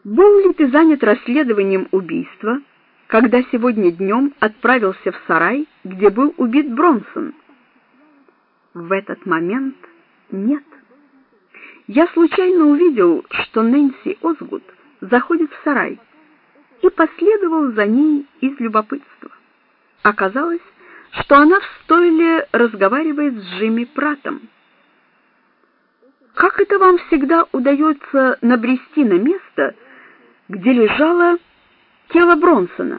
Был ли ты занят расследованием убийства, когда сегодня днем отправился в сарай, где был убит Бронсон? В этот момент нет. Я случайно увидел, что Нэнси Озгуд заходит в сарай, и последовал за ней из любопытства. Оказалось, что она в стойле разговаривает с Джимми Праттом. Как это вам всегда удается набрести на место, где лежало тело Бронсона?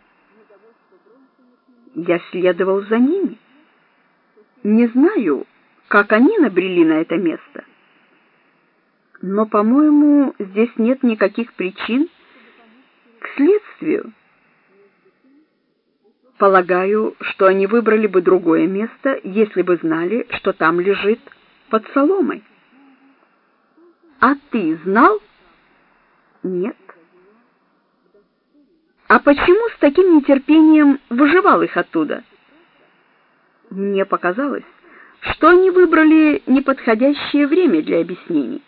Я следовал за ними. Не знаю, как они набрели на это место, но, по-моему, здесь нет никаких причин к следствию. Полагаю, что они выбрали бы другое место, если бы знали, что там лежит под соломой. А ты знал? Нет. А почему с таким нетерпением выживал их оттуда? Мне показалось, что они выбрали неподходящее время для объяснений.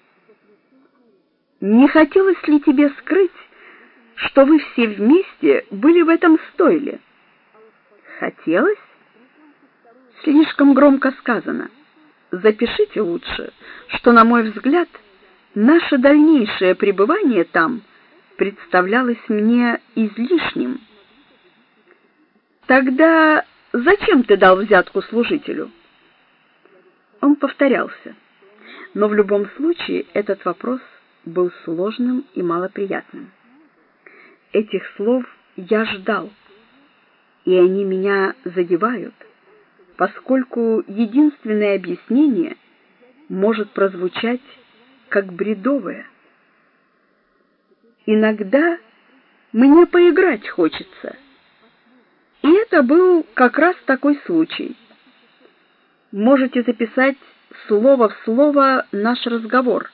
Не хотелось ли тебе скрыть, что вы все вместе были в этом стойле? Хотелось? Слишком громко сказано. Запишите лучше, что, на мой взгляд, наше дальнейшее пребывание там представлялось мне излишним. Тогда зачем ты дал взятку служителю? Он повторялся, но в любом случае этот вопрос был сложным и малоприятным. Этих слов я ждал, и они меня задевают, поскольку единственное объяснение может прозвучать как бредовое. Иногда мне поиграть хочется, и это был как раз такой случай. Можете записать слово в слово наш разговор.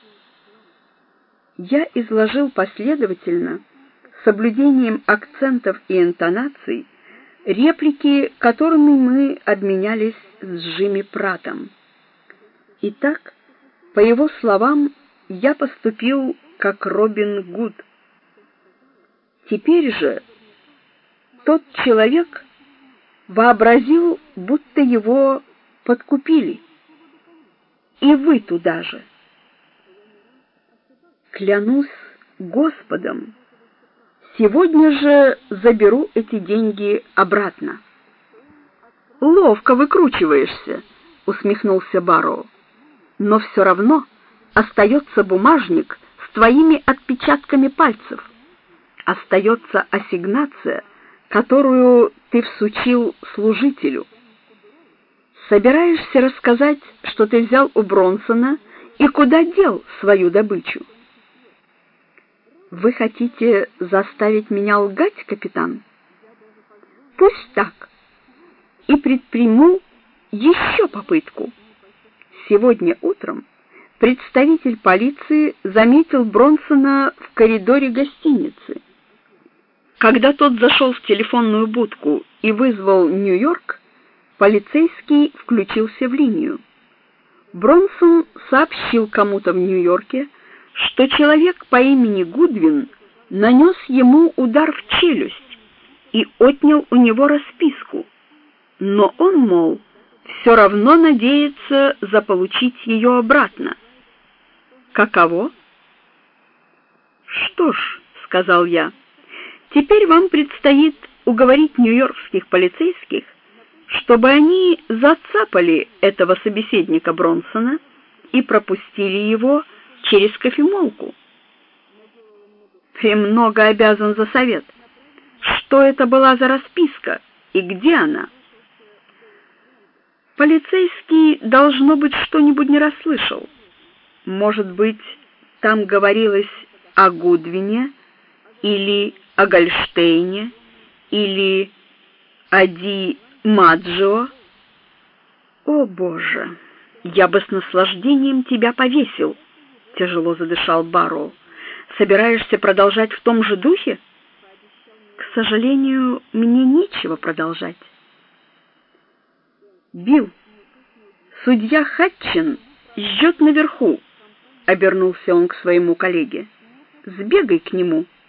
Я изложил последовательно, с соблюдением акцентов и интонаций, реплики, которыми мы обменялись с Джимми Праттом. Итак, по его словам, я поступил как Робин Гуд. Теперь же тот человек вообразил, будто его подкупили. И вы туда же. Клянусь Господом, сегодня же заберу эти деньги обратно. Ловко выкручиваешься, усмехнулся Барроу. Но все равно остается бумажник с твоими отпечатками пальцев. Остается ассигнация, которую ты всучил служителю. Собираешься рассказать, что ты взял у Бронсона и куда дел свою добычу? Вы хотите заставить меня лгать, капитан? Пусть так. И предприму еще попытку. Сегодня утром представитель полиции заметил Бронсона в коридоре гостиницы. Когда тот зашел в телефонную будку и вызвал Нью-Йорк, полицейский включился в линию. Бронсон сообщил кому-то в Нью-Йорке, что человек по имени Гудвин нанес ему удар в челюсть и отнял у него расписку, но он, мол, все равно надеется заполучить ее обратно. Каково? Что ж, сказал я, теперь вам предстоит уговорить нью-йоркских полицейских, чтобы они зацапали этого собеседника Бронсона и пропустили его через кофемолку. Премного обязан за совет. Что это была за расписка и где она? Полицейский, должно быть, что-нибудь не расслышал. Может быть, там говорилось о Гудвине или о Гольштейне или о Ди Маджио. О, Боже, я бы с наслаждением тебя повесил, тяжело задышал Барроу. Собираешься продолжать в том же духе? К сожалению, мне нечего продолжать. Билл, судья Хатчин ждет наверху, обернулся он к своему коллеге. Сбегай к нему.